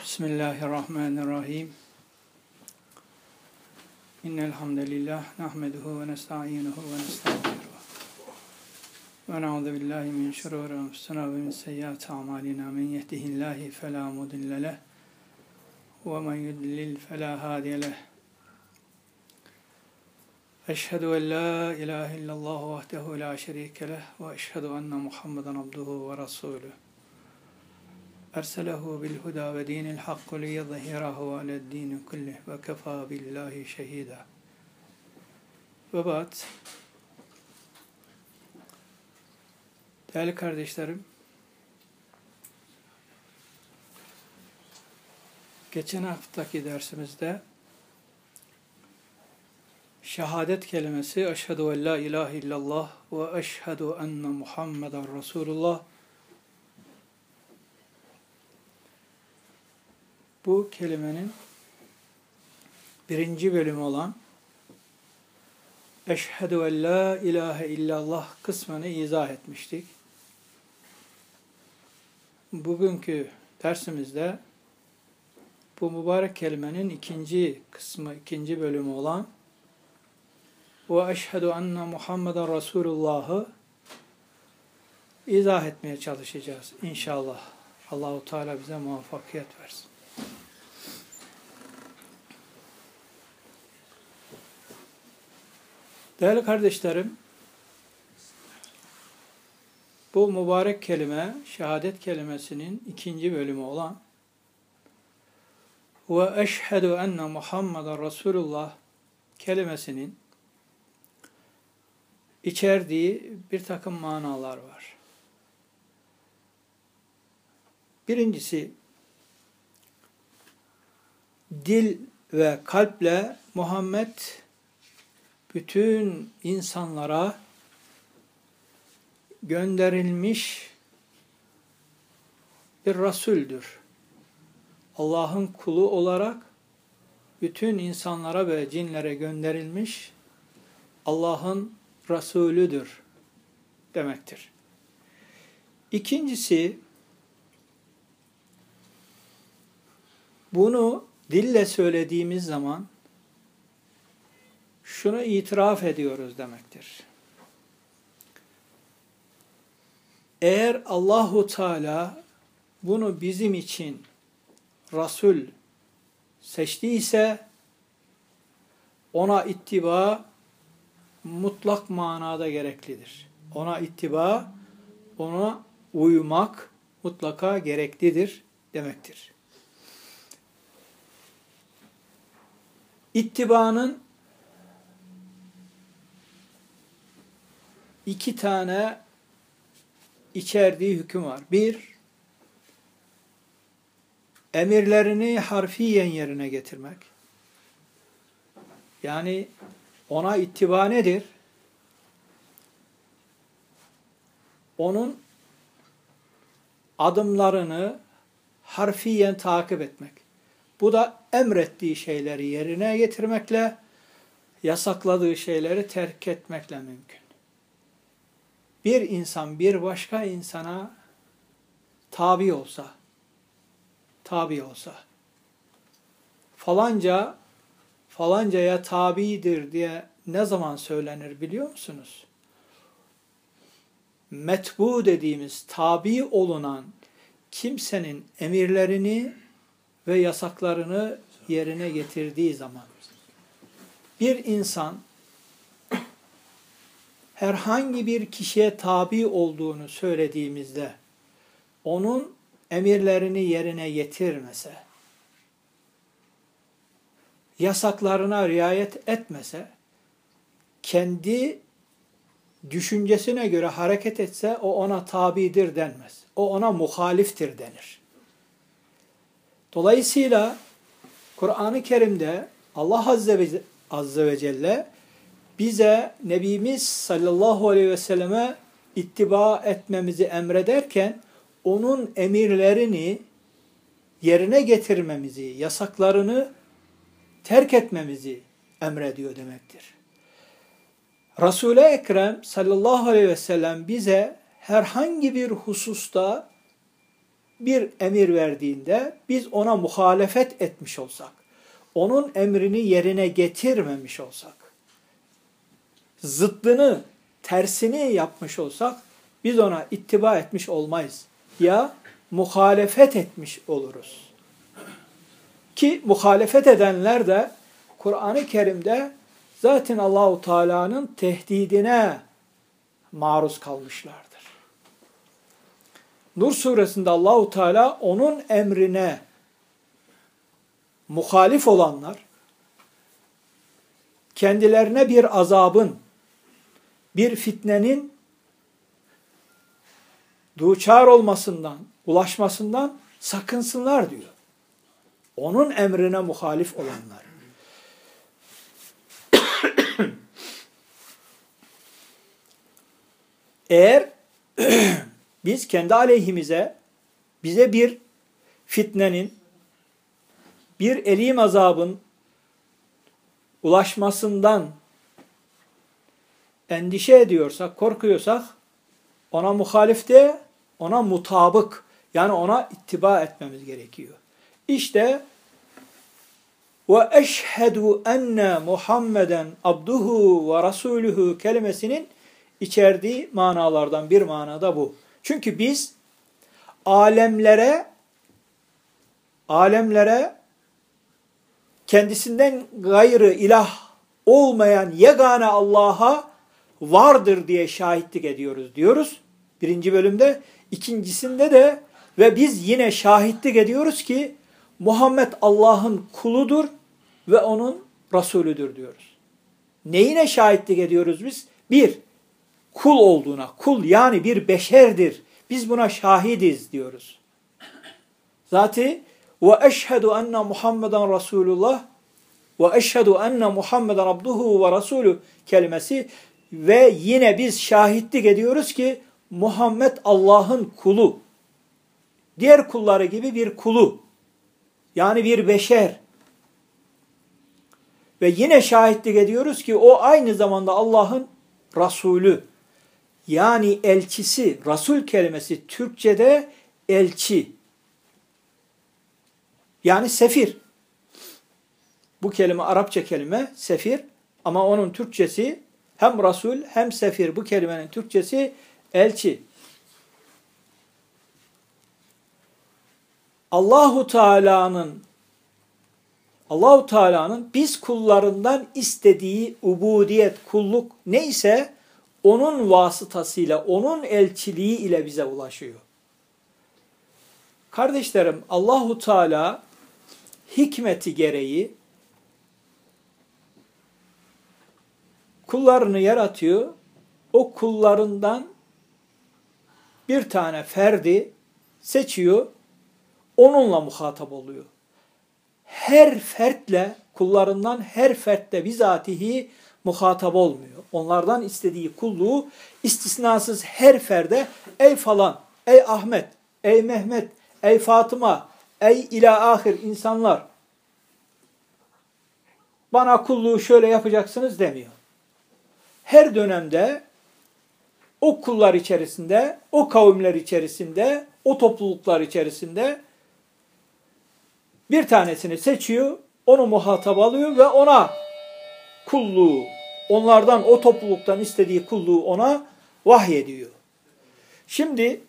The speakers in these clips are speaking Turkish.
Bismillahirrahmanirrahim. İnnel hamdelellah nahmeduhu ve nestainuhu ve nestağfiruh. Ve na'udzu billahi min şururi enfusina ve min seyyiati a'malina. Men yehdihillahu fela mudille leh ve men yudlil fela hadiye leh. Eşhedü en la ilahe illallah vahdehu la şerike leh ve eşhedü enne Muhammeden abduhu ve resuluh. Erselehu bil huda ve dinil hakku liyezhirahu ale'd-din kullih ve kefa billahi şehida. Ve ba'd. Değerli kardeşlerim, geçen haftaki dersimizde şehadet kelimesi eşhedü en la ilahe illallah ve eşhedü enne Muhammeden Resulullah, bu kelimenin birinci bölümü olan eşhedü en la ilahe illallah kısmını izah etmiştik. Bugünkü dersimizde bu mübarek kelimenin ikinci kısmı, ikinci bölümü olan ve eşhedü enne Muhammeden Resulullah'ı izah etmeye çalışacağız inşallah. Allahu Teala bize muvaffakiyet versin. Değerli kardeşlerim, bu mübarek kelime, şehadet kelimesinin ikinci bölümü olan ve eşhedü enne Muhammeden Resulullah kelimesinin içerdiği bir takım manalar var. Birincisi, dil ve kalple Muhammed bütün insanlara gönderilmiş bir Resul'dür. Allah'ın kulu olarak bütün insanlara ve cinlere gönderilmiş Allah'ın Resulüdür demektir. İkincisi, bunu dille söylediğimiz zaman şunu itiraf ediyoruz demektir. Eğer Allahu Teala bunu bizim için Resul seçtiyse ona ittiba mutlak manada gereklidir. Ona ittiba, ona uymak mutlaka gereklidir demektir. İttibanın iki tane içerdiği hüküm var. Bir, emirlerini harfiyen yerine getirmek. Yani ona ittiba nedir? Onun adımlarını harfiyen takip etmek. Bu da emrettiği şeyleri yerine getirmekle, yasakladığı şeyleri terk etmekle mümkün. Bir insan bir başka insana tabi olsa, falancaya tabidir diye ne zaman söylenir biliyor musunuz? Metbu dediğimiz tabi olunan kimsenin emirlerini ve yasaklarını yerine getirdiği zaman. Bir insan herhangi bir kişiye tabi olduğunu söylediğimizde onun emirlerini yerine getirmese, yasaklarına riayet etmese, kendi düşüncesine göre hareket etse o ona tabidir denmez. O ona muhaliftir denir. Dolayısıyla Kur'an-ı Kerim'de Allah Azze ve Celle bize Nebimiz sallallahu aleyhi ve selleme ittiba etmemizi emrederken onun emirlerini yerine getirmemizi, yasaklarını terk etmemizi emrediyor demektir. Resul-i Ekrem sallallahu aleyhi ve sellem bize herhangi bir hususta bir emir verdiğinde biz ona muhalefet etmiş olsak, onun emrini yerine getirmemiş olsak, zıttını, tersini yapmış olsak biz ona ittiba etmiş olmayız. Ya muhalefet etmiş oluruz. Ki muhalefet edenler de Kur'an-ı Kerim'de zaten Allahu Teala'nın tehdidine maruz kalmışlardır. Nur suresinde Allahu Teala onun emrine muhalif olanlar kendilerine bir azabın, bir fitnenin duçar olmasından, ulaşmasından sakınsınlar diyor. Onun emrine muhalif olanlar. Eğer biz kendi aleyhimize bize bir fitnenin, bir elim azabın ulaşmasından endişe ediyorsak, korkuyorsak ona muhalif de ona mutabık, yani ona ittiba etmemiz gerekiyor. İşte ve eşhedü enne Muhammeden abduhu ve rasuluhu kelimesinin içerdiği manalardan bir manada bu. Çünkü biz alemlere kendisinden gayrı ilah olmayan yegane Allah'a vardır diye şahitlik ediyoruz diyoruz. Birinci bölümde. İkincisinde de ve biz yine şahitlik ediyoruz ki Muhammed Allah'ın kuludur ve onun Resulüdür diyoruz. Neyine şahitlik ediyoruz biz? Bir, kul olduğuna. Kul yani bir beşerdir. Biz buna şahidiz diyoruz. Zaten ve eşhedü enne Muhammeden Resulullah ve eşhedü enne Muhammeden abduhu ve rasulü kelimesi ve yine biz şahitlik ediyoruz ki Muhammed Allah'ın kulu. Diğer kulları gibi bir kulu. Yani bir beşer. Ve yine şahitlik ediyoruz ki o aynı zamanda Allah'ın Resulü. Yani elçisi. Resul kelimesi Türkçe'de elçi. Yani sefir. Bu kelime Arapça kelime sefir ama onun Türkçesi hem Resul hem sefir. Bu kelimenin Türkçesi elçi. Allahu Teala'nın biz kullarından istediği ubudiyet, kulluk neyse onun vasıtasıyla, onun elçiliği ile bize ulaşıyor. Kardeşlerim, Allahu Teala hikmeti gereği kullarını yaratıyor. O kullarından bir tane ferdi seçiyor. Onunla muhatap oluyor. Her fertle, kullarından her fertle bizatihi muhatap olmuyor. Onlardan istediği kulluğu istisnasız her ferde ey falan, ey Ahmet, ey Mehmet, ey Fatıma, ey ila ahir insanlar bana kulluğu şöyle yapacaksınız demiyor. Her dönemde o kullar içerisinde, o kavimler içerisinde, o topluluklar içerisinde bir tanesini seçiyor, onu muhatap alıyor ve ona kulluğu, onlardan, o topluluktan istediği kulluğu ona vahyediyor. Şimdi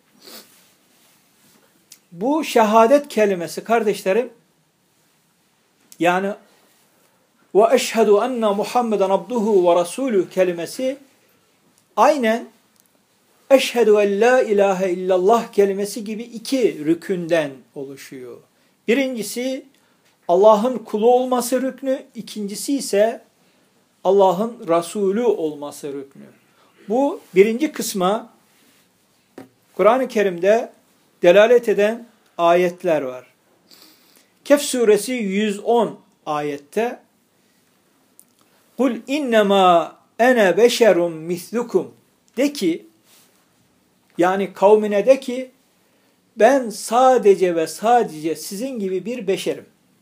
bu şehadet kelimesi kardeşlerim, yani ve eşhedü enne Muhammeden abduhu ve rasulü kelimesi aynen eşhedü en la ilahe illallah kelimesi gibi iki rükünden oluşuyor. Birincisi Allah'ın kulu olması rüknü, ikincisi ise Allah'ın Resulü olması rüknü. Bu birinci kısma Kur'an-ı Kerim'de delalet eden ayetler var. Kehf suresi 110 ayette Kul innema ene beşerun mislukum de ki, yani kavmine de ki ben sadece ve sadece sizin gibi bir beşerim.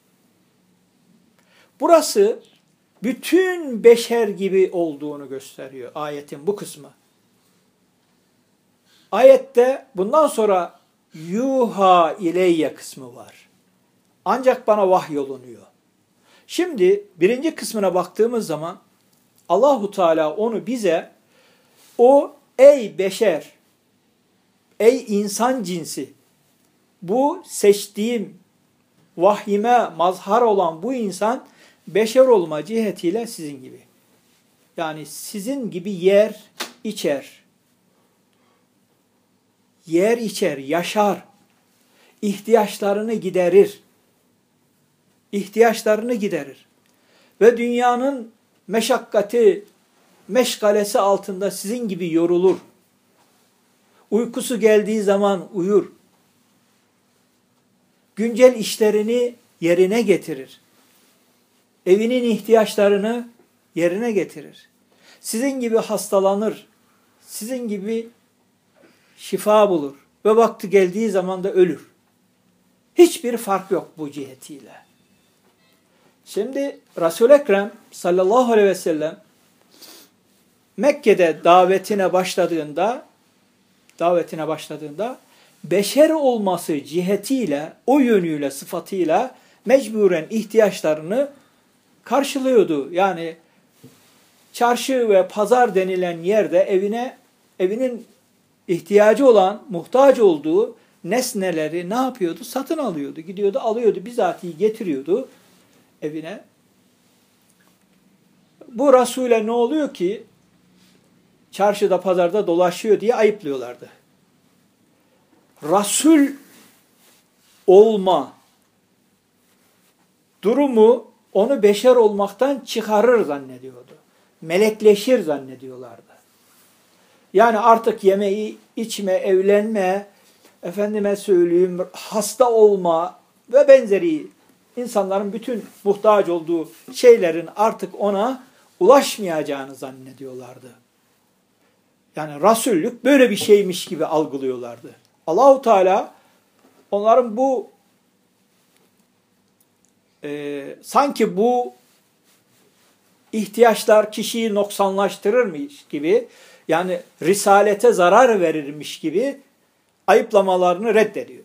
Burası bütün beşer gibi olduğunu gösteriyor ayetin bu kısmı. Ayette bundan sonra yuha ileyye kısmı var. Ancak bana vahyolunuyor. Şimdi birinci kısmına baktığımız zaman Allahu Teala onu bize ey beşer, ey insan cinsi, bu seçtiğim vahyime mazhar olan bu insan beşer olma cihetiyle sizin gibi. Yani sizin gibi yer içer, yaşar, ihtiyaçlarını giderir. Ve dünyanın meşgalesi altında sizin gibi yorulur. Uykusu geldiği zaman uyur. Güncel işlerini yerine getirir. Evinin ihtiyaçlarını yerine getirir. Sizin gibi hastalanır. Sizin gibi şifa bulur. Ve vakti geldiği zaman da ölür. Hiçbir fark yok bu cihetiyle. Şimdi Resul-i Ekrem sallallahu aleyhi ve sellem Mekke'de davetine başladığında beşer olması cihetiyle, o yönüyle, sıfatıyla mecburen ihtiyaçlarını karşılıyordu. Yani çarşı ve pazar denilen yerde evinin ihtiyacı olan, muhtaç olduğu nesneleri ne yapıyordu? Satın alıyordu. Gidiyordu, alıyordu, bizatihi getiriyordu evine. Bu Resul'e ne oluyor ki? Çarşıda, pazarda dolaşıyor diye ayıplıyorlardı. Resul olma durumu onu beşer olmaktan çıkarır zannediyordu. Melekleşir zannediyorlardı. Yani artık yemeği, içme, evlenme, hasta olma ve benzeri insanların bütün muhtaç olduğu şeylerin artık ona ulaşmayacağını zannediyorlardı. Yani Resullük böyle bir şeymiş gibi algılıyorlardı. Allahu Teala onların bu sanki bu ihtiyaçlar kişiyi noksanlaştırırmış gibi, yani risalete zarar verirmiş gibi ayıplamalarını reddediyor.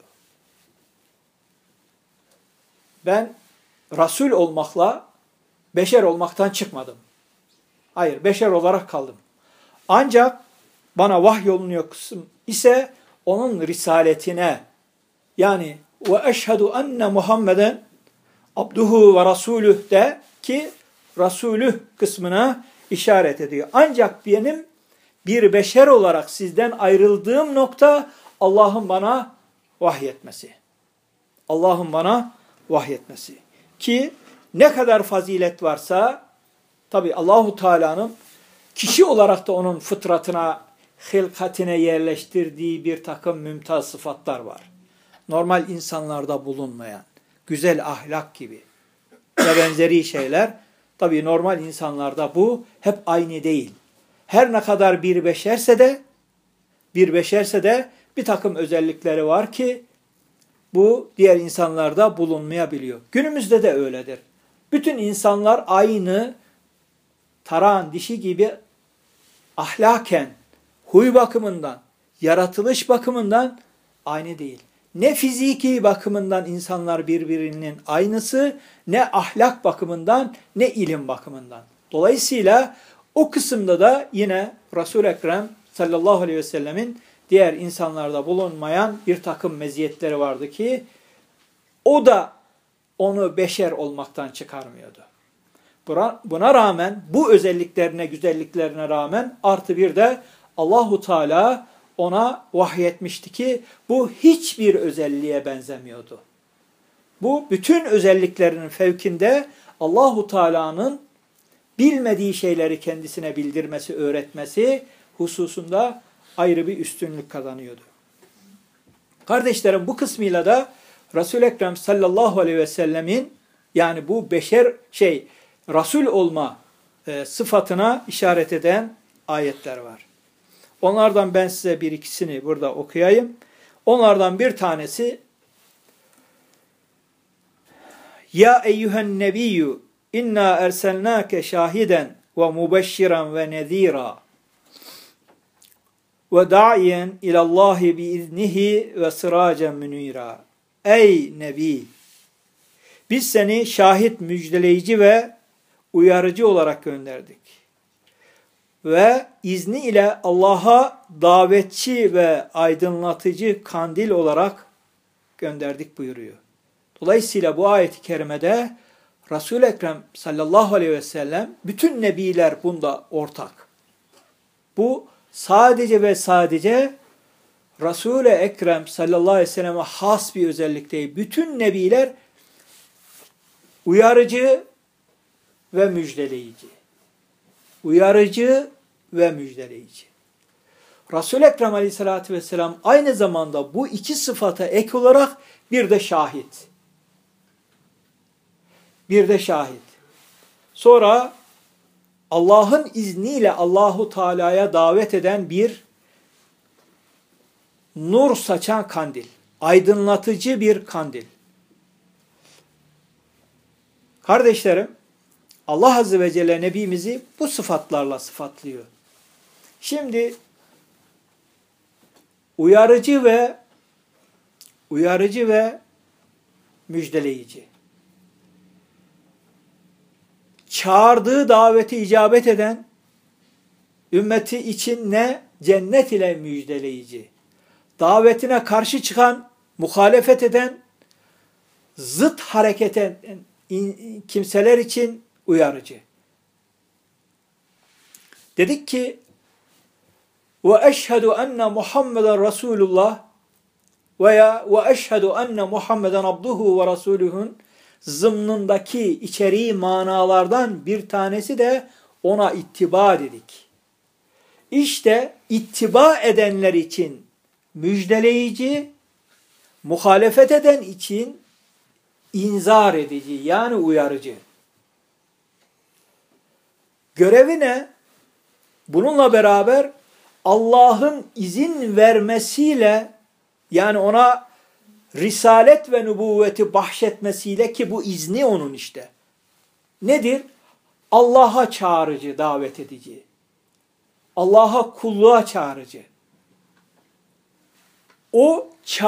Ben Resul olmakla beşer olmaktan çıkmadım. Hayır, beşer olarak kaldım. Ancak bana vahyolunuyor kısım ise onun risaletine, yani ve eşhedü enne Muhammeden abduhu ve rasuluh de ki Resulüh kısmına işaret ediyor. Ancak benim bir beşer olarak sizden ayrıldığım nokta Allah'ın bana vahyetmesi. Allah'ın bana vahyetmesi. Ki ne kadar fazilet varsa tabi Allahu Teala'nın kişi olarak da onun fıtratına, hilkatine yerleştirdiği bir takım mümtaz sıfatlar var. Normal insanlarda bulunmayan, güzel ahlak gibi ve benzeri şeyler tabii normal insanlarda bu hep aynı değil. Her ne kadar bir beşerse de bir takım özellikleri var ki bu diğer insanlarda bulunmayabiliyor. Günümüzde de öyledir. Bütün insanlar aynı tarağın dişi gibi ahlaken, huy bakımından, yaratılış bakımından aynı değil. Ne fiziki bakımından insanlar birbirinin aynısı, ne ahlak bakımından, ne ilim bakımından. Dolayısıyla o kısımda da yine Resul-i Ekrem sallallahu aleyhi ve sellemin diğer insanlarda bulunmayan bir takım meziyetleri vardı ki o da onu beşer olmaktan çıkarmıyordu. Buna rağmen, bu özelliklerine, güzelliklerine rağmen artı bir de Allahu Teala ona vahyetmişti ki bu hiçbir özelliğe benzemiyordu. Bu bütün özelliklerinin fevkinde Allahu Teala'nın bilmediği şeyleri kendisine bildirmesi, öğretmesi hususunda ayrı bir üstünlük kazanıyordu. Kardeşlerim, bu kısmıyla da Resul-i Ekrem sallallahu aleyhi ve sellemin yani bu Resul olma sıfatına işaret eden ayetler var. Onlardan ben size bir ikisini burada okuyayım. Onlardan bir tanesi Ya eyyühen nebiyyü inna erselnâke şahiden ve mubeşşiran ve nezîrâ. ve da'iyen ilallahi biiznihi ve sıracen münira. Ey Nebi! Biz seni şahit, müjdeleyici ve uyarıcı olarak gönderdik. Ve izni ile Allah'a davetçi ve aydınlatıcı kandil olarak gönderdik buyuruyor. Dolayısıyla bu ayet-i kerimede Resul-i Ekrem sallallahu aleyhi ve sellem bütün nebiler bunda ortak. Bu sadece ve sadece Resul-i Ekrem sallallahu aleyhi ve selleme has bir özellik değil. Bütün nebiler uyarıcı ve müjdeleyici. Uyarıcı ve müjdeleyici. Resul-i Ekrem aleyhissalatü vesselam aynı zamanda bu iki sıfata ek olarak bir de şahit. Bir de şahit. Sonra Allah'ın izniyle Allahu Teala'ya davet eden bir nur saçan kandil. Aydınlatıcı bir kandil. Kardeşlerim, Allah Azze ve Celle Nebimizi bu sıfatlarla sıfatlıyor. Şimdi uyarıcı ve müjdeleyici. Çağırdığı daveti icabet eden, ümmeti için ne? Cennet ile müjdeleyici. Davetine karşı çıkan, muhalefet eden, zıt hareket eden kimseler için uyarıcı. Dedik ki ve eşhedü enne Muhammeden Resulullah veya ve eşhedü enne Muhammeden abduhu ve rasuluhun zımnındaki içeriği manalardan bir tanesi de ona ittiba dedik. İşte ittiba edenler için müjdeleyici, muhalefet eden için inzar edici, yani uyarıcı. Görevi ne? Bununla beraber Allah'ın izin vermesiyle, yani ona risalet ve nübüvveti bahşetmesiyle, ki bu izni onun işte. Nedir? Allah'a çağırıcı, davet edici. Allah'a kulluğa çağırıcı. O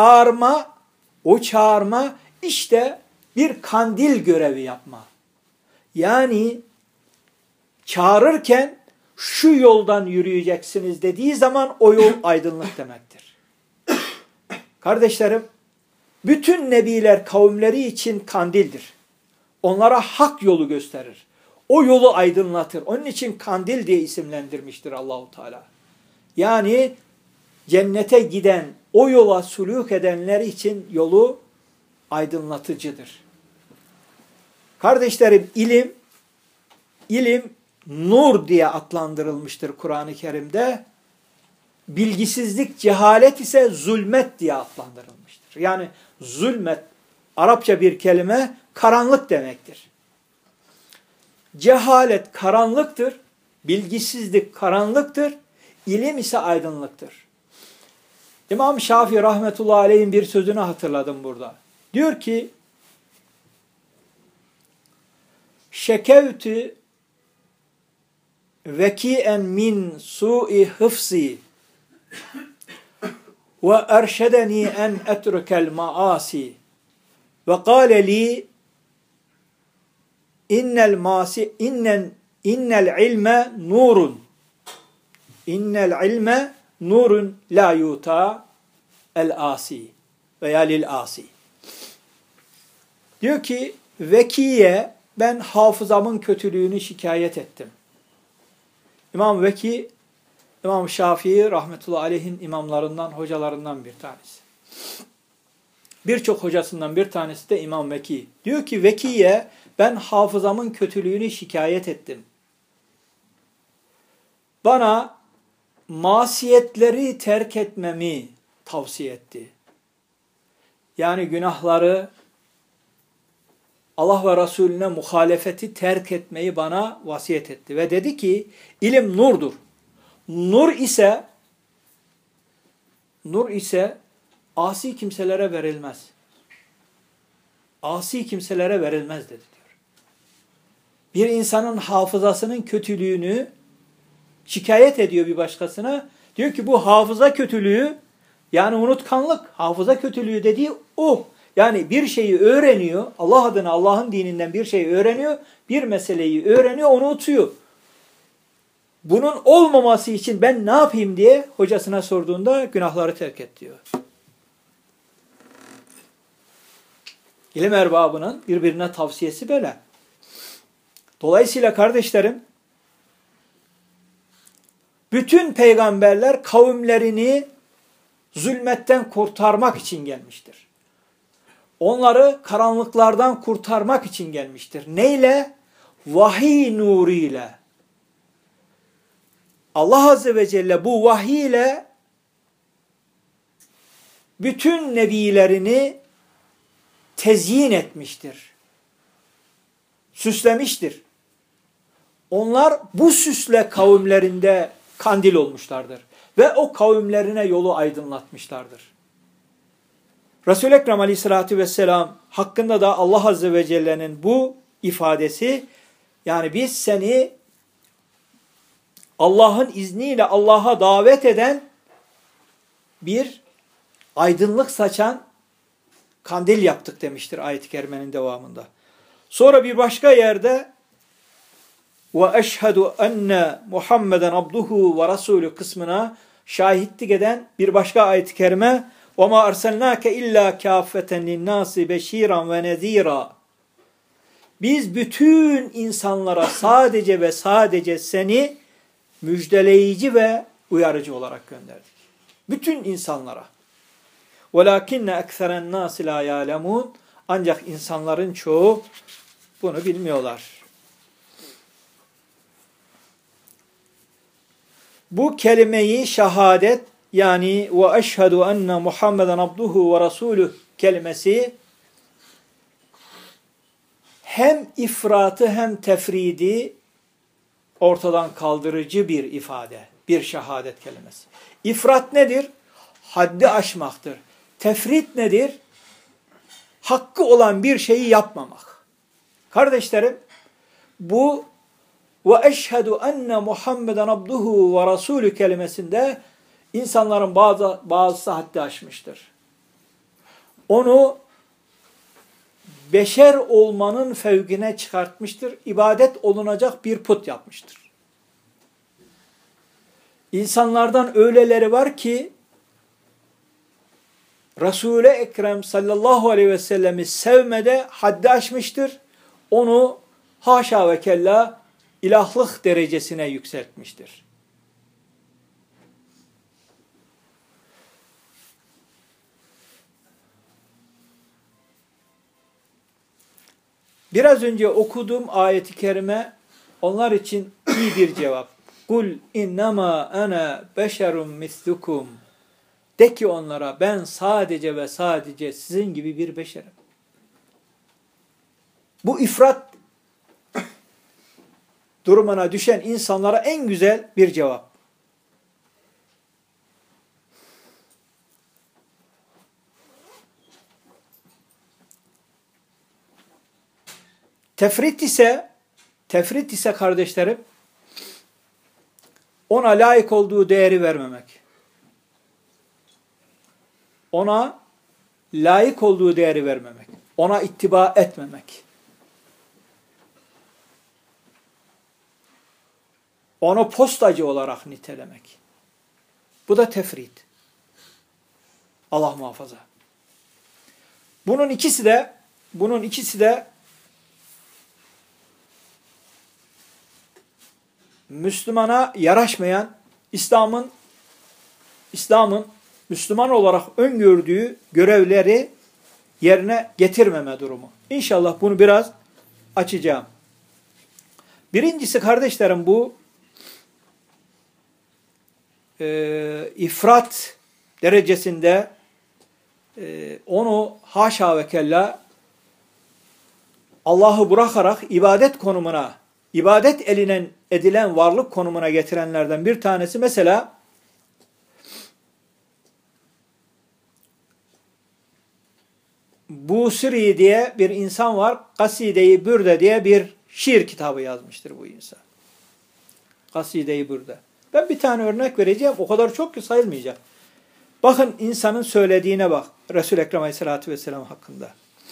çağırma işte bir kandil görevi yapma. Yani çağırırken şu yoldan yürüyeceksiniz dediği zaman o yol aydınlık demektir. Kardeşlerim, bütün nebiler kavimleri için kandildir. Onlara hak yolu gösterir. O yolu aydınlatır. Onun için kandil diye isimlendirmiştir Allahu Teala. Yani cennete giden, o yola suluk edenler için yolu aydınlatıcıdır. Kardeşlerim, ilim nur diye adlandırılmıştır Kur'an-ı Kerim'de. Bilgisizlik, cehalet ise zulmet diye adlandırılmıştır. Yani zulmet, Arapça bir kelime, karanlık demektir. Cehalet karanlıktır, bilgisizlik karanlıktır, ilim ise aydınlıktır. İmam Şafii rahmetullahi aleyhin bir sözünü hatırladım burada. Diyor ki, şekevtü veki'en min su'i hıfzi ve erşedeni en etrukel maasi ve kâle li innel ilme nurun la yuta el asi veya lil asi. Diyor ki, Veki'ye ben hafızamın kötülüğünü şikayet ettim. İmam Veki, İmam Şafii rahmetullahi aleyhin imamlarından, hocalarından bir tanesi. Birçok hocasından bir tanesi de İmam Veki. Diyor ki, Veki'ye ben hafızamın kötülüğünü şikayet ettim. Bana masiyetleri terk etmemi tavsiye etti. Yani günahları, Allah ve Resulüne muhalefeti terk etmeyi bana vasiyet etti. Ve dedi ki, ilim nurdur. Nur ise asi kimselere verilmez. Asi kimselere verilmez dedi diyor. Bir insanın hafızasının kötülüğünü şikayet ediyor bir başkasına. Diyor ki bu hafıza kötülüğü, yani unutkanlık, hafıza kötülüğü dediği o. Yani bir şeyi öğreniyor, Allah adına, Allah'ın dininden bir şeyi öğreniyor, bir meseleyi öğreniyor, onu unutuyor. Bunun olmaması için ben ne yapayım diye hocasına sorduğunda günahları terk et diyor. İlim erbabının birbirine tavsiyesi böyle. Dolayısıyla kardeşlerim, bütün peygamberler kavimlerini zulmetten kurtarmak için gelmiştir. Onları karanlıklardan kurtarmak için gelmiştir. Neyle? Vahiy nuruyla. Allah Azze ve Celle bu vahiy ile bütün nebilerini tezyin etmiştir. Süslemiştir. Onlar bu süsle kavimlerinde kandil olmuşlardır. Ve o kavimlerine yolu aydınlatmışlardır. Resul-i Ekrem Aleyhisselatü Vesselam hakkında da Allah Azze ve Celle'nin bu ifadesi, yani biz seni Allah'ın izniyle Allah'a davet eden bir aydınlık saçan kandil yaptık demiştir ayet-i kerimenin devamında. Sonra bir başka yerde ve eşhedü enne Muhammeden abduhu ve rasulü kısmına şahitlik eden bir başka ayet-i kerime ve ma arsalnake illa kâffeten linnâsi beşîran ve nezîrâ. Biz bütün insanlara sadece ve sadece seni müjdeleyici ve uyarıcı olarak gönderdik. Bütün insanlara. وَلَاكِنَّ اَكْثَرَ النَّاسِ لَا يَعْلَمُونَ. Ancak insanların çoğu bunu bilmiyorlar. Bu kelimeyi şehadet, yani وَاَشْهَدُ اَنَّ Muhammeden abduhu ve rasulüh kelimesi hem ifratı hem tefridi ortadan kaldırıcı bir ifade, bir şehadet kelimesi. İfrat nedir? Haddi aşmaktır. Tefrit nedir? Hakkı olan bir şeyi yapmamak. Kardeşlerim, bu ve eşhedü enne Muhammeden abduhu ve rasulü kelimesinde insanların bazısı haddi aşmıştır. Onu beşer olmanın fevkine çıkartmıştır. İbadet olunacak bir put yapmıştır. İnsanlardan öyleleri var ki Resul-i Ekrem sallallahu aleyhi ve sellemi sevmede haddi aşmıştır. Onu haşa ve kella ilahlık derecesine yükseltmiştir. Biraz önce okuduğum ayet-i kerime onlar için iyi bir cevap. Kul innema ana beşerun mislukum. De ki onlara, ben sadece ve sadece sizin gibi bir beşerim. Bu ifrat durumuna düşen insanlara en güzel bir cevap. Tefrit ise kardeşlerim, ona layık olduğu değeri vermemek. Ona layık olduğu değeri vermemek. Ona ittiba etmemek. Onu postacı olarak nitelemek. Bu da tefrit. Allah muhafaza. Bunun ikisi de Müslümana yaraşmayan, İslam'ın Müslüman olarak öngördüğü görevleri yerine getirmeme durumu. İnşallah bunu biraz açacağım. Birincisi kardeşlerim, bu ifrat derecesinde onu haşa ve kella Allah'ı bırakarak ibadet konumuna, ibadet edilen varlık konumuna getirenlerden bir tanesi, mesela Busiri diye bir insan var. Kaside-i Bürde diye bir şiir kitabı yazmıştır bu insan. Kaside-i Bürde. Ben bir tane örnek vereceğim. O kadar çok ki sayılmayacak. Bakın insanın söylediğine bak. Resul-i Ekrem Aleyhisselatü Vesselam hakkında.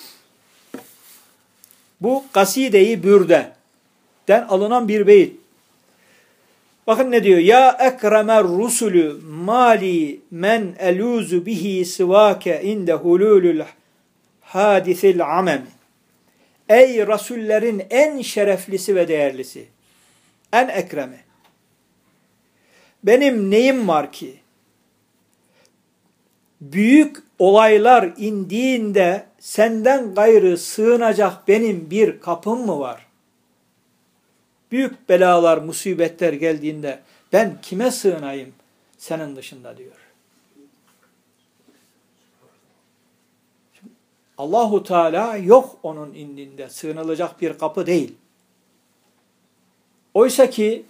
Bu Kaside-i Bürde'den alınan bir beyit. Bakın ne diyor? Ya ekremer rusulü mali men eluzu bihi sivake inde hululul hadisil amemi. Ey rasullerin en şereflisi ve değerlisi. En ekremi. Benim neyim var ki? Büyük olaylar indiğinde senden gayrı sığınacak benim bir kapım mı var? Büyük belalar, musibetler geldiğinde ben kime sığınayım senin dışında diyor. Allahu Teala yok onun indinde, sığınılacak bir kapı değil. Oysa ki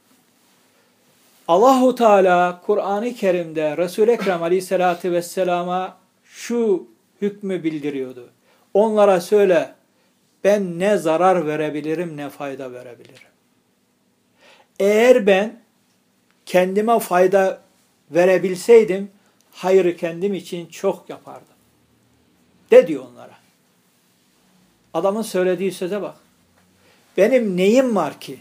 Allahu Teala Kur'an-ı Kerim'de Resul-i Ekrem Aleyhisselatü Vesselam'a şu hükmü bildiriyordu. Onlara söyle, ben ne zarar verebilirim ne fayda verebilirim. Eğer ben kendime fayda verebilseydim, hayrı kendim için çok yapardım. De diyor onlara. Adamın söylediği söze bak. Benim neyim var ki?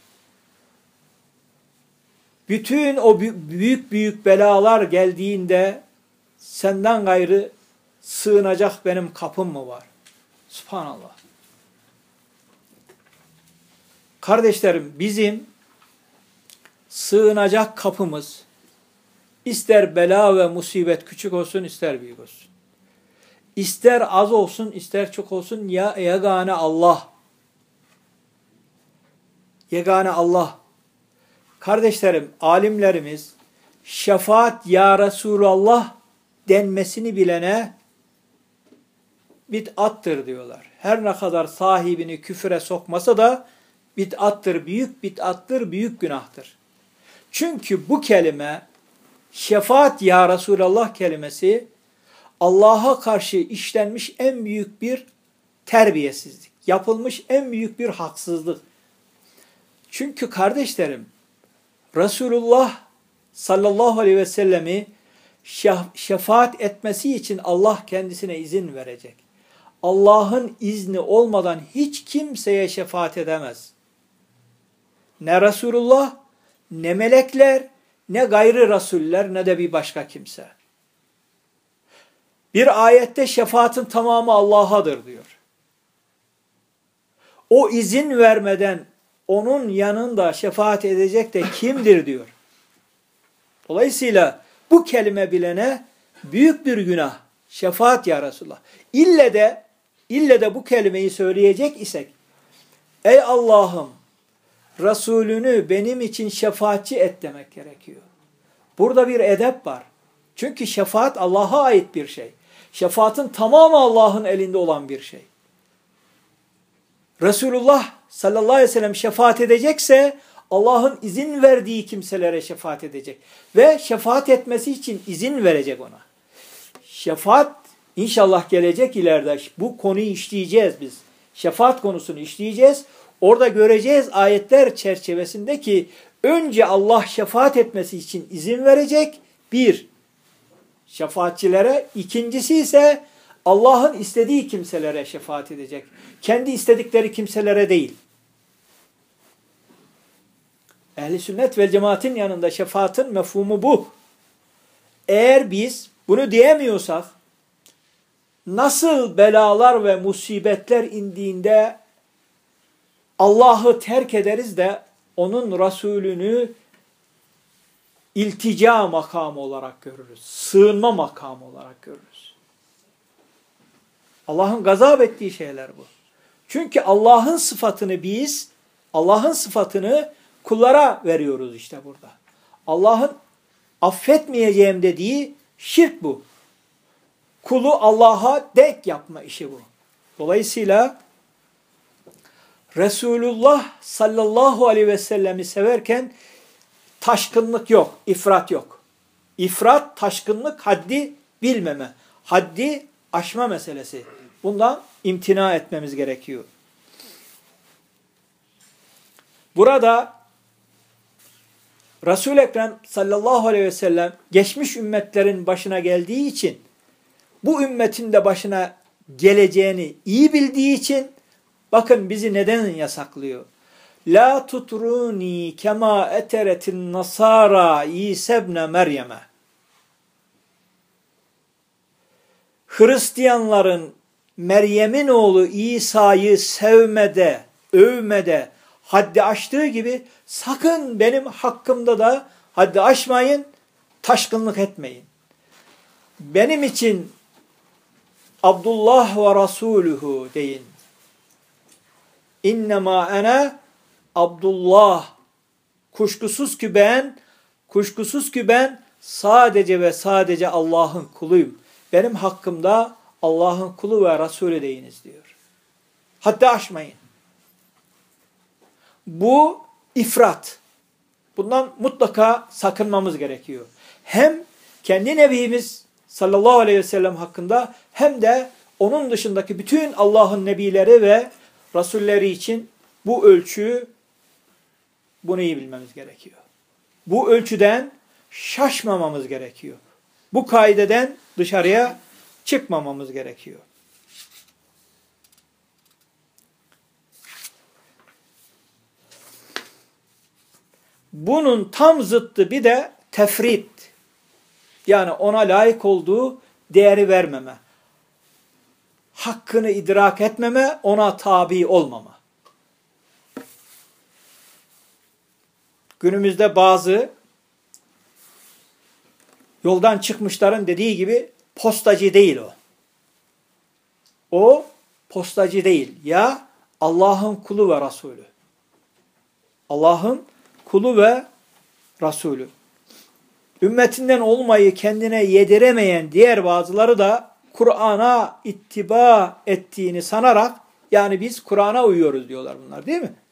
Bütün o büyük büyük belalar geldiğinde senden gayrı sığınacak benim kapım mı var? Subhanallah. Kardeşlerim, bizim sığınacak kapımız ister bela ve musibet küçük olsun ister büyük olsun. İster az olsun ister çok olsun ya yegane Allah. Yegane Allah. Kardeşlerim, alimlerimiz şefaat ya Resulallah denmesini bilene bid'attır diyorlar. Her ne kadar sahibini küfüre sokmasa da bid'attır, büyük bid'attır, büyük günahtır. Çünkü bu kelime, şefaat ya Resulallah kelimesi Allah'a karşı işlenmiş en büyük bir terbiyesizlik, yapılmış en büyük bir haksızlık. Çünkü kardeşlerim, Resulullah sallallahu aleyhi ve sellemi şefaat etmesi için Allah kendisine izin verecek. Allah'ın izni olmadan hiç kimseye şefaat edemez. Ne Resulullah, ne melekler, ne gayrı rasuller, ne de bir başka kimse. Bir ayette şefaatin tamamı Allah'adır diyor. O izin vermeden onun yanında şefaat edecek de kimdir diyor. Dolayısıyla bu kelime bilene büyük bir günah. Şefaat ya Resulullah. İlle de bu kelimeyi söyleyecek isek, ey Allah'ım, Resulünü benim için şefaatçi et demek gerekiyor. Burada bir edep var. Çünkü şefaat Allah'a ait bir şey. Şefaatin tamamı Allah'ın elinde olan bir şey. Resulullah sallallahu aleyhi ve sellem şefaat edecekse Allah'ın izin verdiği kimselere şefaat edecek. Ve şefaat etmesi için izin verecek ona. Şefaat inşallah gelecek ileride. Bu konuyu işleyeceğiz biz. Şefaat konusunu işleyeceğiz. Orada göreceğiz ayetler çerçevesinde ki önce Allah şefaat etmesi için izin verecek. Bir, şefaatçilere. İkincisi ise Allah'ın istediği kimselere şefaat edecek. Kendi istedikleri kimselere değil. Ehl-i sünnet vel cemaatin yanında şefaatin mefhumu bu. Eğer biz bunu diyemiyorsak, nasıl belalar ve musibetler indiğinde Allah'ı terk ederiz de onun Resulünü iltica makamı olarak görürüz. Sığınma makamı olarak görürüz. Allah'ın gazap ettiği şeyler bu. Çünkü Allah'ın sıfatını kullara veriyoruz işte burada. Allah'ın affetmeyeceğim dediği şirk bu. Kulu Allah'a denk yapma işi bu. Dolayısıyla Resulullah sallallahu aleyhi ve sellemi severken taşkınlık yok, ifrat yok. İfrat, taşkınlık, haddi bilmeme, haddi aşma meselesi. Bundan imtina etmemiz gerekiyor. Burada Resul-i Ekrem sallallahu aleyhi ve sellem geçmiş ümmetlerin başına geldiği için, bu ümmetin de başına geleceğini iyi bildiği için, bakın bizi neden yasaklıyor? La tutruni kema eteretin nasara İsa ibn Meryem'e. Hristiyanların Meryem'in oğlu İsa'yı sevmede, övmede haddi aştığı gibi sakın benim hakkımda da haddi aşmayın, taşkınlık etmeyin. Benim için Abdullah ve Rasuluhu deyin. İnnemâ ene Abdullah. Kuşkusuz ki ben sadece ve sadece Allah'ın kuluyum. Benim hakkımda Allah'ın kulu ve Resulü deyiniz diyor. Haddi aşmayın. Bu ifrat. Bundan mutlaka sakınmamız gerekiyor. Hem kendi Nebimiz sallallahu aleyhi ve sellem hakkında hem de onun dışındaki bütün Allah'ın nebileri ve Resulleri için bu ölçüyü, bunu iyi bilmemiz gerekiyor. Bu ölçüden şaşmamamız gerekiyor. Bu kaideden dışarıya çıkmamamız gerekiyor. Bunun tam zıttı bir de tefrit. Yani ona layık olduğu değeri vermeme. Hakkını idrak etmeme, ona tabi olmama. Günümüzde bazı yoldan çıkmışların dediği gibi postacı değil o. O postacı değil. Ya Allah'ın kulu ve Resulü. Allah'ın kulu ve Resulü. Ümmetinden olmayı kendine yediremeyen diğer bazıları da Kur'an'a ittiba ettiğini sanarak, yani biz Kur'an'a uyuyoruz diyorlar bunlar, değil mi?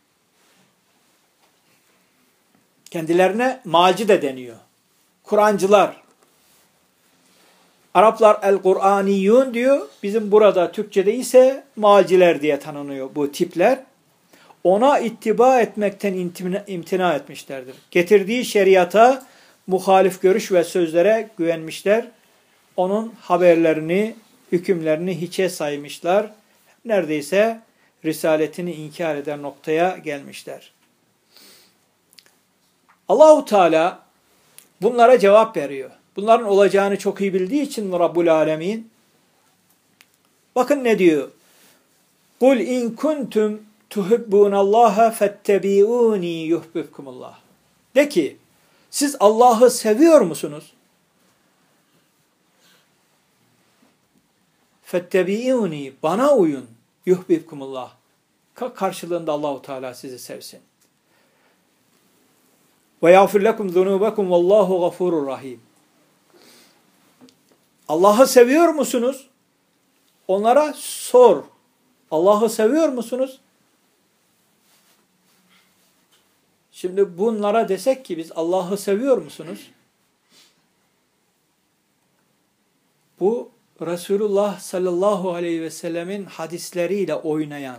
Kendilerine malci de deniyor. Kur'ancılar. Araplar el-Kur'aniyun diyor. Bizim burada Türkçe'de ise malciler diye tanınıyor bu tipler. Ona ittiba etmekten imtina etmişlerdir. Getirdiği şeriata muhalif görüş ve sözlere güvenmişler. Onun haberlerini, hükümlerini hiçe saymışlar. Neredeyse risaletini inkar eden noktaya gelmişler. Allahu Teala bunlara cevap veriyor. Bunların olacağını çok iyi bildiği için Rabbul Alemin. Bakın ne diyor? Kul in kuntum tuhibbunallaha fettebi'uni yuhbibkumullah. De ki, siz Allah'ı seviyor musunuz? Fettebi'uni, bana uyun. Yuhbibkumullah. Karşılığında Allahu Teala sizi sevsin. Ve yağfir lekum zunubakum vallahu gafurur rahim. Allah'ı seviyor musunuz? Onlara sor. Allah'ı seviyor musunuz? Şimdi bunlara desek ki biz Allah'ı seviyor musunuz? Bu Resulullah sallallahu aleyhi ve sellemin hadisleriyle oynayan,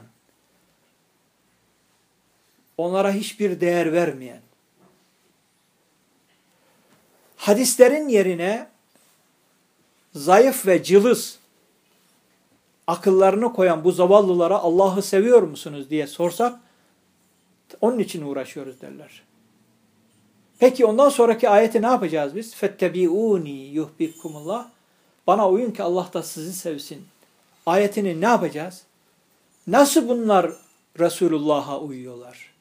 onlara hiçbir değer vermeyen, hadislerin yerine zayıf ve cılız akıllarını koyan bu zavallılara Allah'ı seviyor musunuz diye sorsak, onun için uğraşıyoruz derler. Peki ondan sonraki ayeti ne yapacağız biz? Fettebi'uni yuhbibkumullah. Bana uyun ki Allah da sizi sevsin. Ayetini ne yapacağız? Nasıl bunlar Resulullah'a uyuyorlar?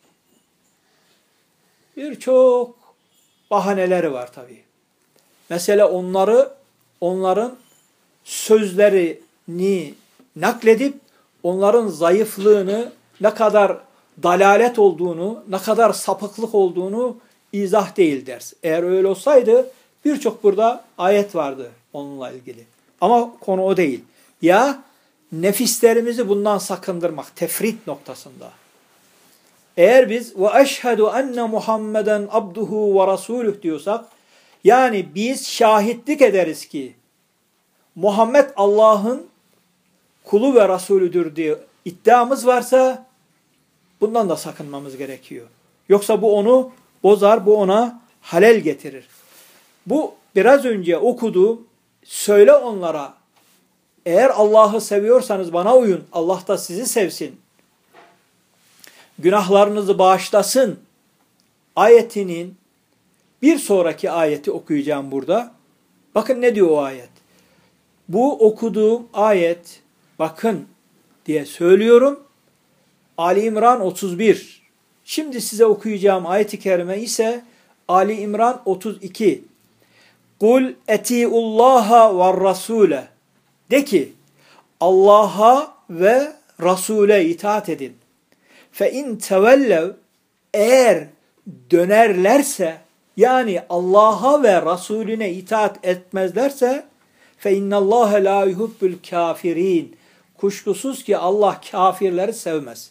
Birçok bahaneleri var tabii. Mesela onların sözlerini nakledip onların zayıflığını, ne kadar dalalet olduğunu, ne kadar sapıklık olduğunu izah değil ders. Eğer öyle olsaydı birçok burada ayet vardı onunla ilgili. Ama konu o değil. Ya nefislerimizi bundan sakındırmak, tefrit noktasında. Eğer biz ve eşhedü enne Muhammeden abduhu ve rasuluh diyorsak, yani biz şahitlik ederiz ki Muhammed Allah'ın kulu ve Resulüdür diye iddiamız varsa bundan da sakınmamız gerekiyor. Yoksa bu onu bozar, bu ona halel getirir. Bu biraz önce okuduğum, söyle onlara, eğer Allah'ı seviyorsanız bana uyun, Allah da sizi sevsin, günahlarınızı bağışlasın ayetinin bir sonraki ayeti okuyacağım burada. Bakın ne diyor o ayet. Bu okuduğum ayet, bakın diye söylüyorum, Ali İmran 31. Şimdi size okuyacağım ayet-i kerime ise Ali İmran 32. Kul etiullaha ve rasule. De ki Allah'a ve Resul'e itaat edin. Fe in tevellev, eğer dönerlerse, yani Allah'a ve Resulüne itaat etmezlerse, fe innallâhe lâ yuhibbul kâfirîn. Kuşkusuz ki Allah kafirleri sevmez.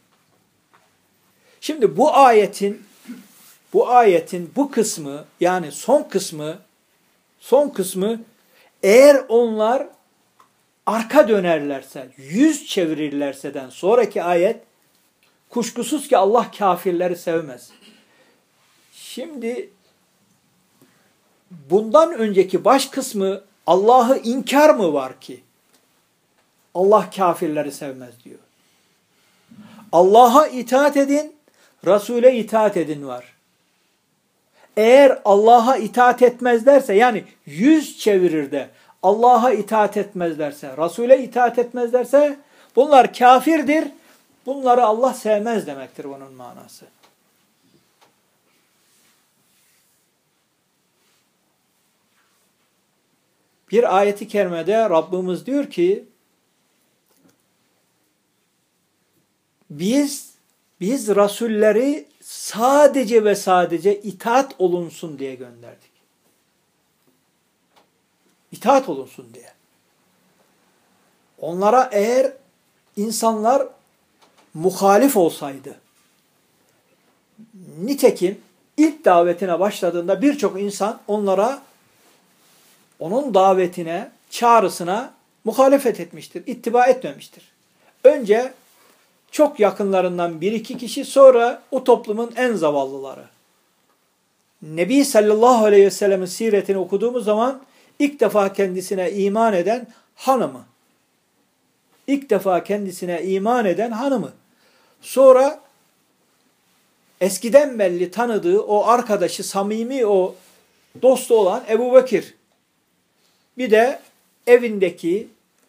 Şimdi bu ayetin bu kısmı, yani son kısmı eğer onlar arka dönerlerse, yüz çevirirlerseden sonraki ayet, kuşkusuz ki Allah kafirleri sevmez. Şimdi bundan önceki baş kısmı, Allah'ı inkar mı var ki Allah kafirleri sevmez diyor. Allah'a itaat edin, Resul'e itaat edin var. Eğer Allah'a itaat etmezlerse, yani yüz çevirir de Allah'a itaat etmezlerse, Resul'e itaat etmezlerse bunlar kafirdir. Bunları Allah sevmez demektir bunun manası. Bir ayeti kerimede Rabbimiz diyor ki biz Rasulleri sadece ve sadece itaat olunsun diye gönderdik. İtaat olunsun diye. Onlara eğer insanlar muhalif olsaydı, nitekim ilk davetine başladığında birçok insan onlara, onun davetine, çağrısına muhalefet etmiştir, ittiba etmemiştir. Önce çok yakınlarından bir iki kişi, sonra o toplumun en zavallıları. Nebi sallallahu aleyhi ve sellem'in siretini okuduğumuz zaman ilk defa kendisine iman eden hanımı. Sonra eskiden belli tanıdığı o arkadaşı, samimi o dostu olan Ebu Bekir. Bir de evindeki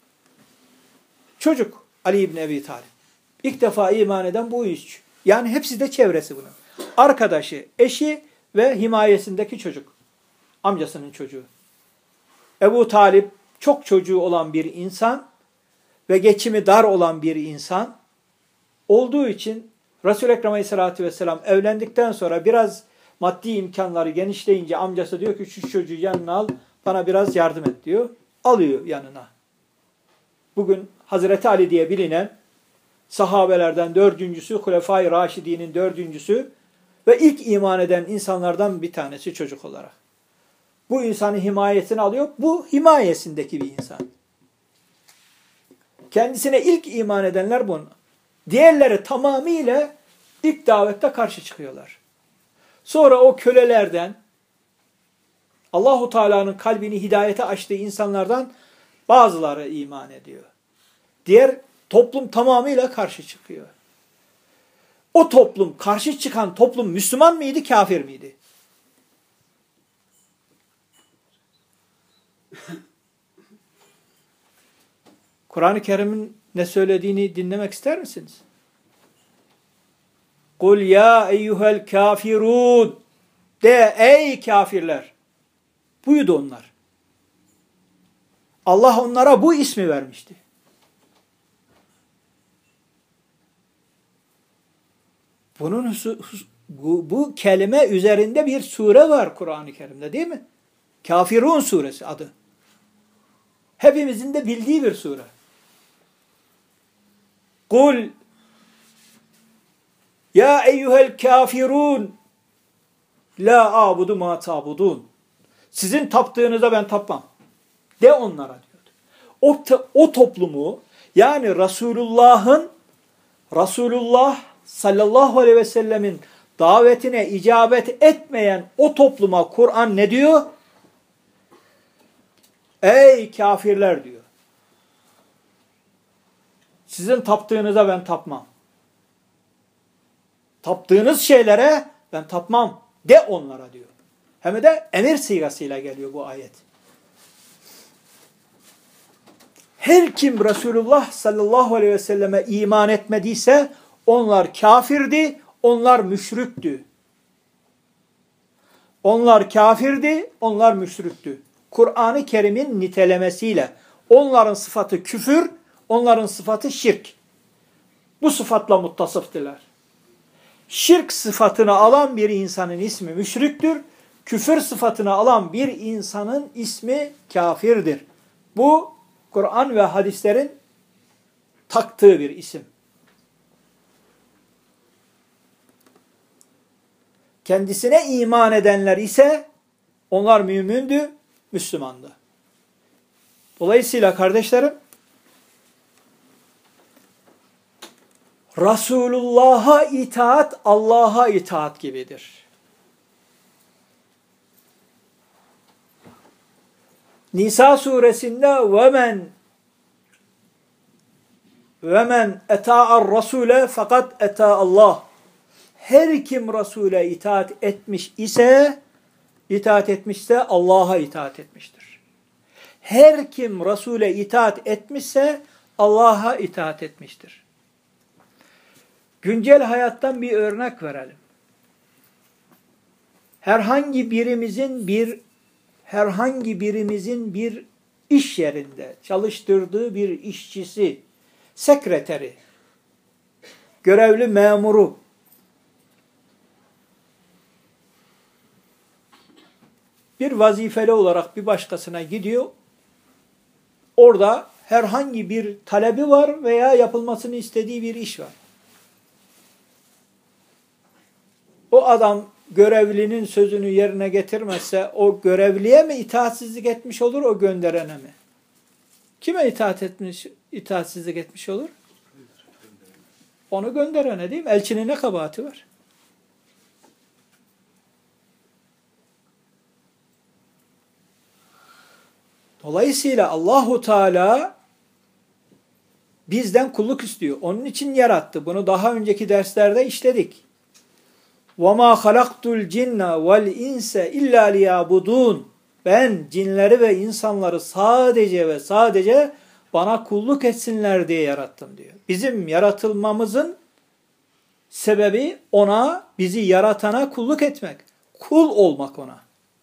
çocuk Ali İbni Ebi Talib. İlk defa iman eden bu üç. Yani hepsi de çevresi bunun. Arkadaşı, eşi ve himayesindeki çocuk. Amcasının çocuğu. Ebu Talib çok çocuğu olan bir insan ve geçimi dar olan bir insan olduğu için Resul-i Ekrem Aleyhisselatü Vesselam evlendikten sonra biraz maddi imkanları genişleyince amcası diyor ki şu çocuğu yanına al, bana biraz yardım et diyor. Alıyor yanına. Bugün Hazreti Ali diye bilinen sahabelerden dördüncüsü, Hulefai Raşidi'nin dördüncüsü ve ilk iman eden insanlardan bir tanesi çocuk olarak. Bu insanın himayesini alıyor. Bu himayesindeki bir insan. Kendisine ilk iman edenler bunun. Diğerleri tamamıyla ilk davette karşı çıkıyorlar. Sonra o kölelerden, Allahu Teala'nın kalbini hidayete açtığı insanlardan bazıları iman ediyor. Diğer toplum tamamıyla karşı çıkıyor. O toplum, karşı çıkan toplum Müslüman mıydı, kafir miydi? Kur'an-ı Kerim'in ne söylediğini dinlemek ister misiniz? Kul ya eyyuhel kafirun. De ey kafirler. Buydu onlar. Allah onlara bu ismi vermişti. Bu kelime üzerinde bir sure var Kur'an-ı Kerim'de, değil mi? Kafirun suresi adı. Hepimizin de bildiği bir sure. Kul ya eyyuhel kafirun la a'budu ma ta'budun. Sizin taptığınıza ben tapmam. De onlara diyordu. O toplumu, yani Resulullah sallallahu aleyhi ve sellemin davetine icabet etmeyen o topluma Kur'an ne diyor? Ey kafirler diyor. Sizin taptığınıza ben tapmam. Taptığınız şeylere ben tapmam de onlara diyor. Hem de emir sigasıyla geliyor bu ayet. Her kim Resulullah sallallahu aleyhi ve selleme iman etmediyse onlar kafirdi, onlar müşriktü. Onlar kafirdi, onlar müşriktü. Kur'an-ı Kerim'in nitelemesiyle onların sıfatı küfür, onların sıfatı şirk. Bu sıfatla muttasıftılar. Şirk sıfatını alan bir insanın ismi müşriktür. Küfür sıfatını alan bir insanın ismi kafirdir. Bu Kur'an ve hadislerin taktığı bir isim. Kendisine iman edenler ise onlar mümindü, Müslümandı. Dolayısıyla kardeşlerim, Resulullah'a itaat, Allah'a itaat gibidir. Nisa suresinde وَمَنْ اَتَاءَ الرَّسُولَ fakat اَتَاءَ Allah. Her kim Resul'e itaat etmişse Allah'a itaat etmiştir. Her kim Resul'e itaat etmişse Allah'a itaat etmiştir. Güncel hayattan bir örnek verelim. Herhangi birimizin bir iş yerinde çalıştırdığı bir işçisi, sekreteri, görevli memuru, bir vazifeli olarak bir başkasına gidiyor. Orada herhangi bir talebi var veya yapılmasını istediği bir iş var. O adam görevlinin sözünü yerine getirmezse o görevliye mi itaatsizlik etmiş olur, o gönderene mi? Kime itaatsizlik etmiş olur? Onu gönderene, değil mi? Elçinin ne kabahati var? Dolayısıyla Allahu Teala bizden kulluk istiyor. Onun için yarattı. Bunu daha önceki derslerde işledik. وَمَا خَلَقْتُ الْجِنَّ وَالْاِنْسَ اِلَّا لِيَابُدُونَ. Ben cinleri ve insanları sadece ve sadece bana kulluk etsinler diye yarattım diyor. Bizim yaratılmamızın sebebi ona, bizi yaratana kulluk etmek. Kul olmak ona.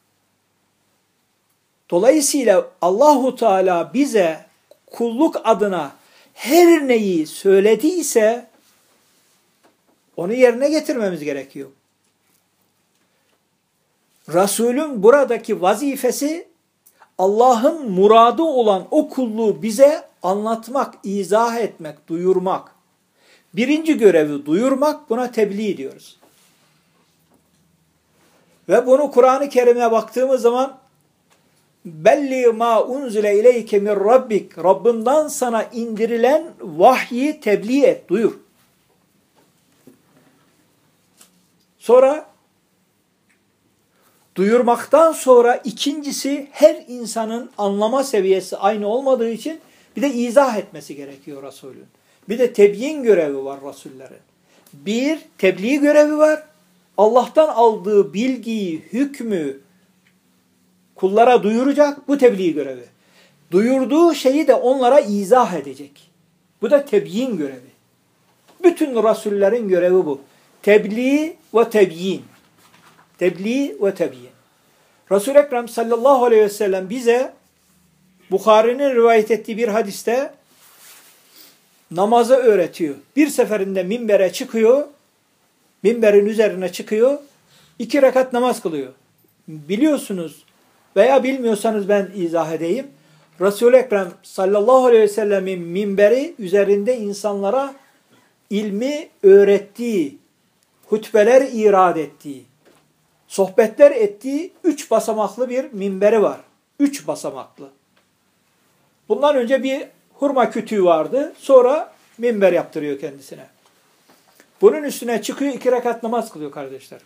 Dolayısıyla Allahu Teala bize kulluk adına her neyi söylediyse onu yerine getirmemiz gerekiyor. Resulün buradaki vazifesi Allah'ın muradı olan o kulluğu bize anlatmak, izah etmek, duyurmak. Birinci görevi duyurmak, buna tebliğ diyoruz. Ve bunu Kur'an-ı Kerim'e baktığımız zaman belli ma unzile ileyke min rabbik, Rabbinden sana indirilen vahyi tebliğ et, duyur. Sonra duyurmaktan sonra ikincisi, her insanın anlama seviyesi aynı olmadığı için bir de izah etmesi gerekiyor Resulün. Bir de tebyin görevi var Resullerin. Bir, tebliğ görevi var. Allah'tan aldığı bilgiyi, hükmü kullara duyuracak. Bu tebliğ görevi. Duyurduğu şeyi de onlara izah edecek. Bu da tebyin görevi. Bütün Resullerin görevi bu. Tebliğ ve tebyin. Tebliğ ve tebyin. Resul-i Ekrem sallallahu aleyhi ve sellem bize Bukhari'nin rivayet ettiği bir hadiste namazı öğretiyor. Bir seferinde minbere çıkıyor, minberin üzerine çıkıyor, 2 rekat namaz kılıyor. Biliyorsunuz veya bilmiyorsanız ben izah edeyim. Resul-i Ekrem sallallahu aleyhi ve sellemin minberi üzerinde insanlara ilmi öğrettiği, hutbeler irad ettiği, sohbetler ettiği 3 basamaklı bir minberi var. 3 basamaklı. Bundan önce bir hurma kütüğü vardı. Sonra minber yaptırıyor kendisine. Bunun üstüne çıkıyor, 2 rekat namaz kılıyor kardeşler.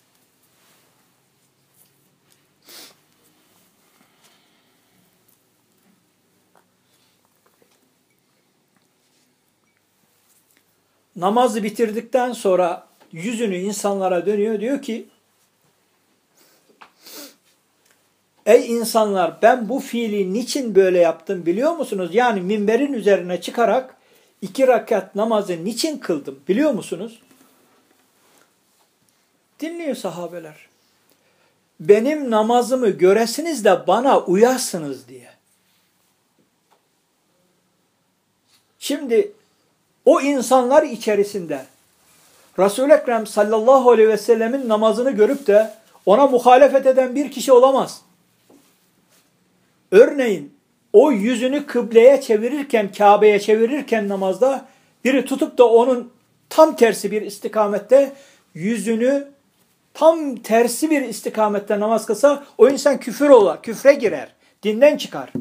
Namazı bitirdikten sonra yüzünü insanlara dönüyor, diyor ki ey insanlar, ben bu fiili niçin böyle yaptım biliyor musunuz? Yani minberin üzerine çıkarak 2 rekat namazı niçin kıldım biliyor musunuz? Dinliyor sahabeler. Benim namazımı göresiniz de bana uyasınız diye. Şimdi o insanlar içerisinde Resul-i Ekrem sallallahu aleyhi ve sellemin namazını görüp de ona muhalefet eden bir kişi olamaz. Örneğin o yüzünü kıbleye çevirirken, Kabe'ye çevirirken namazda biri tutup da onun tam tersi bir istikamette yüzünü tam tersi bir istikamette namaz kılsa o insan küfre girer, dinden çıkar.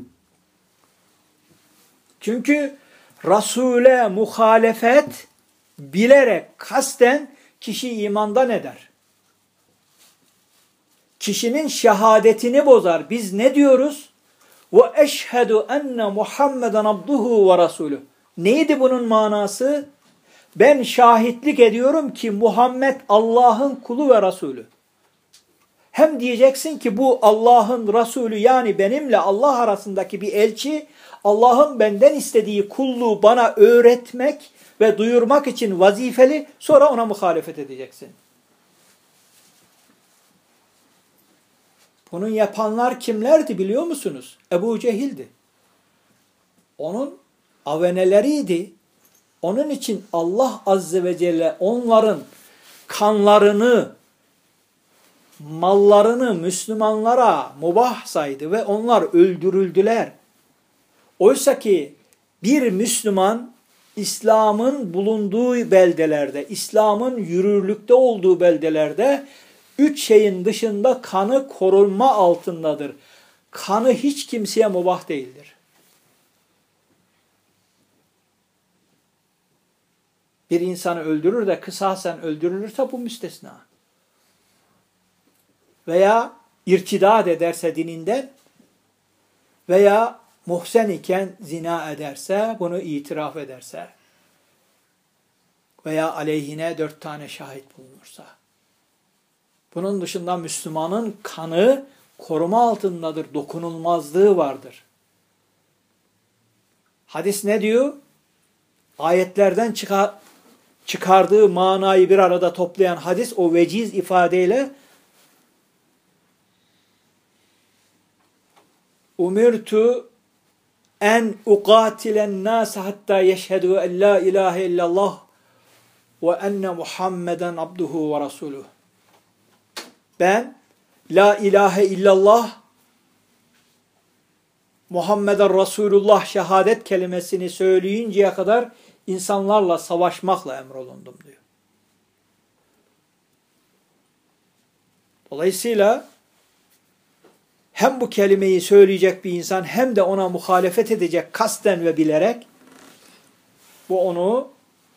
Çünkü Resul'e muhalefet bilerek, kasten kişi imandan eder. Kişinin şehadetini bozar. Biz ne diyoruz? Ve eşhedü enne Muhammeden abduhu ve rasulü. Neydi bunun manası? Ben şahitlik ediyorum ki Muhammed Allah'ın kulu ve Resulü. Hem diyeceksin ki bu Allah'ın Resulü, yani benimle Allah arasındaki bir elçi, Allah'ın benden istediği kulluğu bana öğretmek ve duyurmak için vazifeli, sonra ona muhalefet edeceksin. Bunu yapanlar kimlerdi biliyor musunuz? Ebu Cehil'di. Onun aveneleriydi. Onun için Allah Azze ve Celle onların kanlarını, mallarını Müslümanlara mubah saydı ve onlar öldürüldüler. Oysa ki bir Müslüman İslam'ın bulunduğu beldelerde, İslam'ın yürürlükte olduğu beldelerde 3 şeyin dışında kanı korunma altındadır. Kanı hiç kimseye mubah değildir. Bir insanı öldürür de kısasen öldürülürse bu müstesna. Veya irtidat ederse dininden veya muhsen iken zina ederse, bunu itiraf ederse veya aleyhine 4 tane şahit bulunursa. Bunun dışında Müslümanın kanı koruma altındadır, dokunulmazlığı vardır. Hadis ne diyor? Ayetlerden çıkardığı manayı bir arada toplayan hadis o veciz ifadeyle umirtu en uqatilen nas hatta yeşhedü en la ilahe illallah ve enne Muhammeden abduhu ve rasuluhu. Ben la ilahe illallah Muhammeden Resulullah şehadet kelimesini söyleyinceye kadar insanlarla savaşmakla emrolundum diyor. Dolayısıyla hem bu kelimeyi söyleyecek bir insan hem de ona muhalefet edecek kasten ve bilerek, bu onu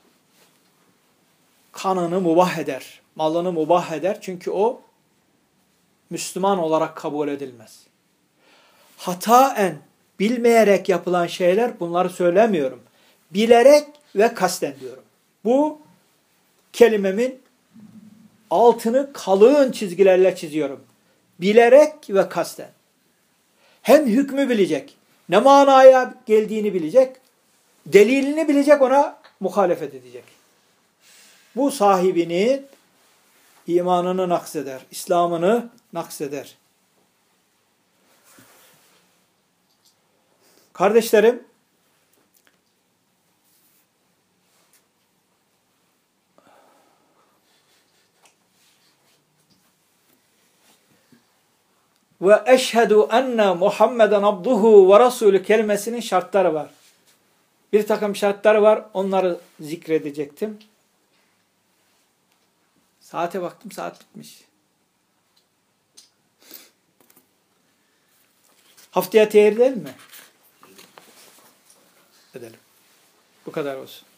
kanını mubah eder, malını mubah eder. Çünkü o Müslüman olarak kabul edilmez. Hataen, bilmeyerek yapılan şeyler, bunları söylemiyorum. Bilerek ve kasten diyorum. Bu kelimemin altını kalın çizgilerle çiziyorum. Bilerek ve kasten. Hem hükmü bilecek, ne manaya geldiğini bilecek, delilini bilecek, ona muhalefet edecek. Bu sahibini imanını nakseder, İslam'ını nakseder. Kardeşlerim, ve eşhedü enne Muhammeden abduhu ve rasulü kelimesinin şartları var. Bir takım şartları var, onları zikredecektim. Saate baktım, saat bitmiş. Haftaya tehir edelim mi? Edelim. Bu kadar olsun.